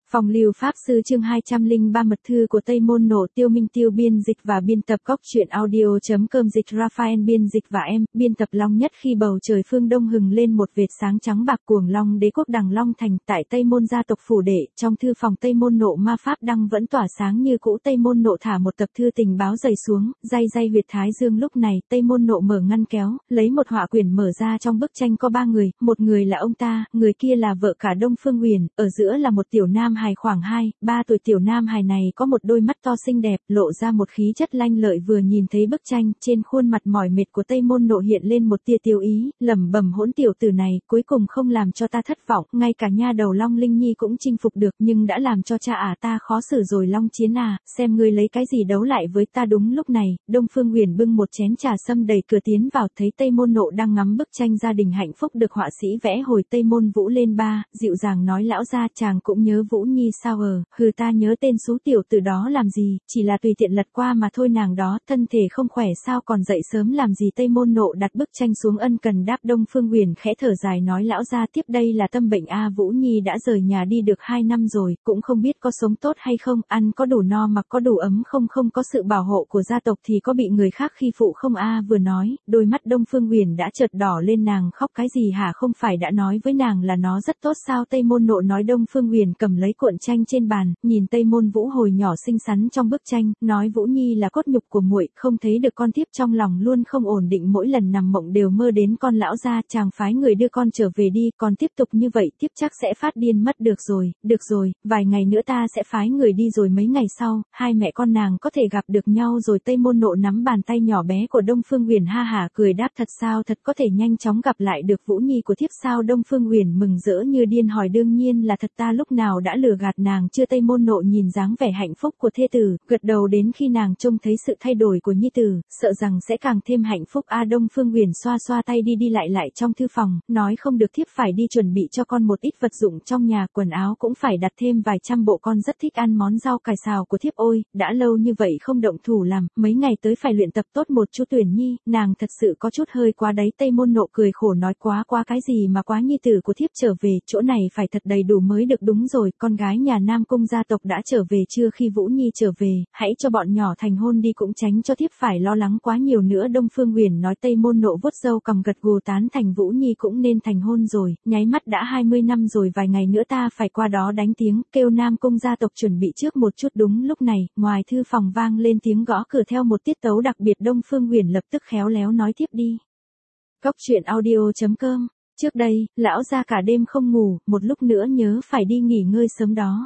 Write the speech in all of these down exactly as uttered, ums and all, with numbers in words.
Phòng Lưu Pháp Sư chương hai trăm lẻ ba Mật thư của Tây Môn Nộ. Tiêu Minh Tiêu biên dịch và biên tập. Góc truyện audio.com dịch Raphael biên dịch và em, biên tập. Long nhất khi bầu trời phương đông hừng lên một vệt sáng trắng bạc, Cuồng Long Đế quốc Đằng Long Thành tại Tây Môn gia tộc phủ đệ, trong thư phòng Tây Môn Nộ ma pháp đăng vẫn tỏa sáng như cũ. Tây Môn Nộ thả một tập thư tình báo dày xuống, day day huyệt thái dương. Lúc này, Tây Môn Nộ mở ngăn kéo, lấy một họa quyển mở ra. Trong bức tranh có ba người, một người là ông ta, người kia là vợ cả Đông Phương Huyền, ở giữa là một tiểu nam hài khoảng hai, ba tuổi. Tiểu nam hài này có một đôi mắt to xinh đẹp, lộ ra một khí chất lanh lợi. Vừa nhìn thấy bức tranh, trên khuôn mặt mỏi mệt của Tây Môn Nộ hiện lên một tia tiêu ý, lẩm bẩm: hỗn tiểu tử này, cuối cùng không làm cho ta thất vọng, ngay cả nha đầu Long Linh Nhi cũng chinh phục được, nhưng đã làm cho cha à ta khó xử rồi. Long Chiến à, xem ngươi lấy cái gì đấu lại với ta. Đúng lúc này, Đông Phương Huyền bưng một chén trà sâm đẩy cửa tiến vào, thấy Tây Môn Nộ đang ngắm bức tranh gia đình hạnh phúc được họa sĩ vẽ hồi. Tây Môn Vũ lên ba, dịu dàng nói: lão gia, chàng cũng nhớ Vũ Nhi sao? Ờ, hừ, ta nhớ tên số tiểu tử đó làm gì, chỉ là tùy tiện lật qua mà thôi. Nàng đó thân thể không khỏe sao, còn dậy sớm làm gì? Tây Môn Nộ đặt bức tranh xuống ân cần đáp. Đông Phương Huyền khẽ thở dài nói: lão gia, tiếp đây là tâm bệnh a. Vũ Nhi đã rời nhà đi được hai năm rồi, cũng không biết có sống tốt hay không, ăn có đủ no mặc có đủ ấm không, không có sự bảo hộ của gia tộc thì có bị người khác khi phụ không a? Vừa nói, đôi mắt Đông Phương Huyền đã chợt đỏ lên. Nàng khóc cái gì hả? Không phải đã nói với nàng là nó rất tốt sao? Tây Môn Nộ nói. Đông Phương Huyền cầm lấy cuộn tranh trên bàn, nhìn Tây Môn Vũ hồi nhỏ xinh xắn trong bức tranh, nói: Vũ Nhi là cốt nhục của muội, không thấy được con, tiếp trong lòng luôn không ổn định, mỗi lần nằm mộng đều mơ đến con. Lão gia, chàng phái người đưa con trở về đi, còn tiếp tục như vậy tiếp chắc sẽ phát điên mất. Được rồi, được rồi, vài ngày nữa ta sẽ phái người đi, rồi mấy ngày sau, hai mẹ con nàng có thể gặp được nhau rồi. Tây Môn Nộ nắm bàn tay nhỏ bé của Đông Phương Huyền ha hả cười đáp: thật sao? Thật có thể nhanh chóng gặp lại được Vũ Nhi của thiếp sao? Đông Phương Huyền mừng rỡ như điên hỏi: đương nhiên là thật, ta lúc nào đã lừa gạt nàng chưa? Tây Môn Nộ nhìn dáng vẻ hạnh phúc của thê tử, gật đầu. Đến khi nàng trông thấy sự thay đổi của nhi tử, sợ rằng sẽ càng thêm hạnh phúc a. Đông Phương Huyền xoa xoa tay, đi đi lại lại trong thư phòng, nói: không được, thiếp phải đi chuẩn bị cho con một ít vật dụng trong nhà, quần áo cũng phải đặt thêm vài trăm bộ, con rất thích ăn món rau cải xào của thiếp. Ôi, đã lâu như vậy không động thủ làm, mấy ngày tới phải luyện tập tốt một chút. Tuyển Nhi, nàng thật sự có chút hơi quá đấy. Tây Môn Nộ cười khổ nói: quá quá cái gì mà quá, nhi tử của thiếp trở về, chỗ này phải thật đầy đủ mới được. Đúng rồi, con gái nhà Nam Cung gia tộc đã trở về chưa? Khi Vũ Nhi trở về, hãy cho bọn nhỏ thành hôn đi, cũng tránh cho thiếp phải lo lắng quá nhiều nữa. Đông Phương Huyền nói. Tây Môn Nộ vuốt râu cằm gật gù tán thành: Vũ Nhi cũng nên thành hôn rồi, nháy mắt đã hai mươi năm rồi, vài ngày nữa ta phải qua đó đánh tiếng, kêu Nam Cung gia tộc chuẩn bị trước một chút. Đúng lúc này, ngoài thư phòng vang lên tiếng gõ cửa theo một tiết tấu đặc biệt. Đông Phương Huyền lập tức khéo léo nói: tiếp đi. Góc truyện audio.com. Trước đây, lão gia cả đêm không ngủ, một lúc nữa nhớ phải đi nghỉ ngơi sớm đó.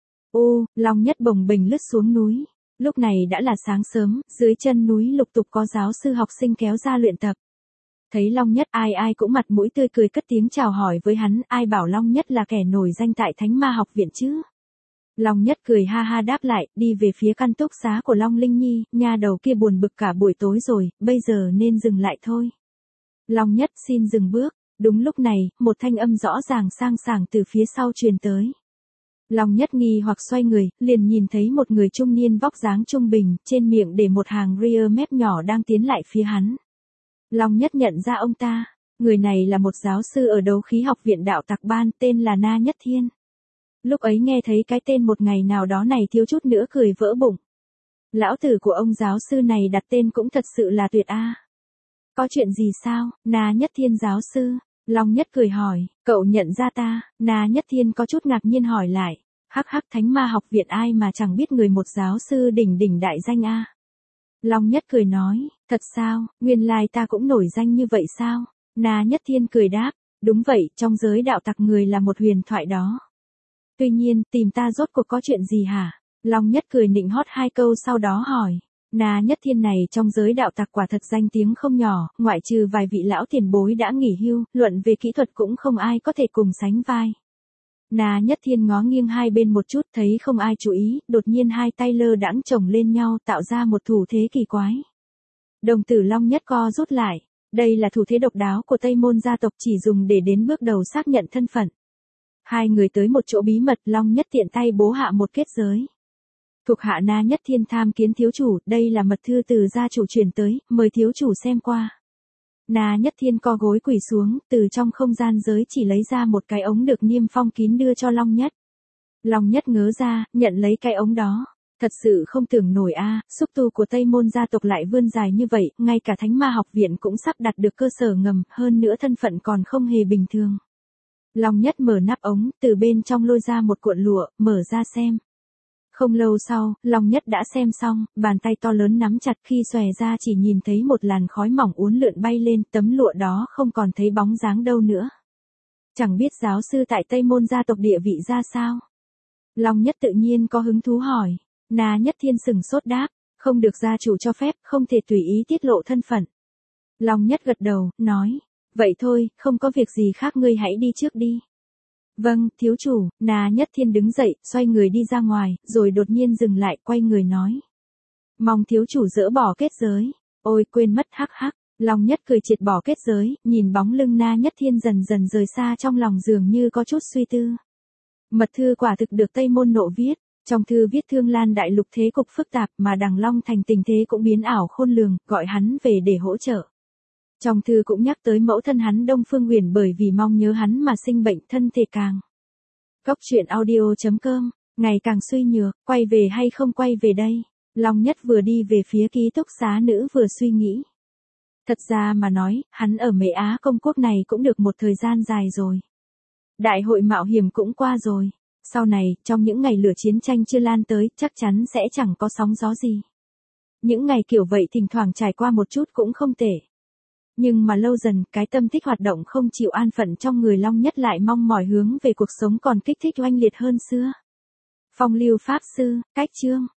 Ô, Long Nhất bồng bềnh lướt xuống núi. Lúc này đã là sáng sớm, dưới chân núi lục tục có giáo sư học sinh kéo ra luyện tập. Thấy Long Nhất, ai ai cũng mặt mũi tươi cười cất tiếng chào hỏi với hắn. Ai bảo Long Nhất là kẻ nổi danh tại Thánh Ma học viện chứ? Long Nhất cười ha ha đáp lại, đi về phía căn túc xá của Long Linh Nhi. Nha đầu kia buồn bực cả buổi tối rồi, bây giờ nên dừng lại thôi. Long Nhất xin dừng bước. Đúng lúc này, một thanh âm rõ ràng sang sảng từ phía sau truyền tới. Long Nhất nghi hoặc xoay người, liền nhìn thấy một người trung niên vóc dáng trung bình, trên miệng để một hàng ria mép nhỏ đang tiến lại phía hắn. Long Nhất nhận ra ông ta, người này là một giáo sư ở Đấu Khí học viện Đạo Tặc Ban, tên là Na Nhất Thiên. Lúc ấy nghe thấy cái tên một ngày nào đó này thiếu chút nữa cười vỡ bụng. Lão tử của ông giáo sư này đặt tên cũng thật sự là tuyệt a. Có chuyện gì sao? Na Nhất Thiên giáo sư. Long Nhất cười hỏi: cậu nhận ra ta? Na Nhất Thiên có chút ngạc nhiên hỏi lại: hắc hắc, Thánh Ma học viện ai mà chẳng biết người một giáo sư đỉnh đỉnh đại danh a. Long Nhất cười nói: thật sao, nguyên lai ta cũng nổi danh như vậy sao? Na Nhất Thiên cười đáp: đúng vậy, trong giới đạo tặc người là một huyền thoại đó. Tuy nhiên, tìm ta rốt cuộc có chuyện gì hả? Long Nhất cười nịnh hót hai câu sau đó hỏi. Na Nhất Thiên này trong giới đạo tặc quả thật danh tiếng không nhỏ, ngoại trừ vài vị lão tiền bối đã nghỉ hưu, luận về kỹ thuật cũng không ai có thể cùng sánh vai. Na Nhất Thiên ngó nghiêng hai bên một chút, thấy không ai chú ý, đột nhiên hai tay lơ đãng chồng lên nhau tạo ra một thủ thế kỳ quái. Đồng tử Long Nhất co rút lại. Đây là thủ thế độc đáo của Tây Môn gia tộc, chỉ dùng để đến bước đầu xác nhận thân phận. Hai người tới một chỗ bí mật, Long Nhất tiện tay bố hạ một kết giới. Thuộc hạ Na Nhất Thiên tham kiến thiếu chủ, đây là mật thư từ gia chủ truyền tới, mời thiếu chủ xem qua. Na Nhất Thiên co gối quỳ xuống, từ trong không gian giới chỉ lấy ra một cái ống được niêm phong kín đưa cho Long Nhất. Long Nhất ngớ ra, nhận lấy cái ống đó. Thật sự không tưởng nổi a, xúc tu của Tây Môn gia tộc lại vươn dài như vậy, ngay cả Thánh Ma học viện cũng sắp đặt được cơ sở ngầm, hơn nữa thân phận còn không hề bình thường. Long Nhất mở nắp ống, từ bên trong lôi ra một cuộn lụa, mở ra xem. Không lâu sau, Long Nhất đã xem xong, bàn tay to lớn nắm chặt, khi xòe ra chỉ nhìn thấy một làn khói mỏng uốn lượn bay lên, tấm lụa đó không còn thấy bóng dáng đâu nữa. Chẳng biết giáo sư tại Tây Môn gia tộc địa vị ra sao? Long Nhất tự nhiên có hứng thú hỏi. Na Nhất Thiên sừng sốt đáp, không được gia chủ cho phép, không thể tùy ý tiết lộ thân phận. Long Nhất gật đầu, nói, vậy thôi, không có việc gì khác, ngươi hãy đi trước đi. Vâng, thiếu chủ. Na Nhất Thiên đứng dậy, xoay người đi ra ngoài, rồi đột nhiên dừng lại, quay người nói. Mong thiếu chủ dỡ bỏ kết giới. Ôi quên mất, hắc hắc. Long Nhất cười triệt bỏ kết giới, nhìn bóng lưng Na Nhất Thiên dần dần rời xa, trong lòng dường như có chút suy tư. Mật thư quả thực được Tây Môn Nộ viết. Trong thư viết Thương Lan đại lục thế cục phức tạp mà Đằng Long thành tình thế cũng biến ảo khôn lường, gọi hắn về để hỗ trợ. Trong thư cũng nhắc tới mẫu thân hắn Đông Phương Uyển bởi vì mong nhớ hắn mà sinh bệnh, thân thể càng. Cốc truyện audio chấm com, ngày càng suy nhược, quay về hay không quay về đây? Long Nhất vừa đi về phía ký túc xá nữ vừa suy nghĩ. Thật ra mà nói, hắn ở Mễ Á công quốc này cũng được một thời gian dài rồi. Đại hội mạo hiểm cũng qua rồi. Sau này, trong những ngày lửa chiến tranh chưa lan tới, chắc chắn sẽ chẳng có sóng gió gì. Những ngày kiểu vậy thỉnh thoảng trải qua một chút cũng không tệ. Nhưng mà lâu dần, cái tâm thích hoạt động không chịu an phận trong người Long Nhất lại mong mỏi hướng về cuộc sống còn kích thích oanh liệt hơn xưa. Phong Lưu Pháp Sư, cách chương.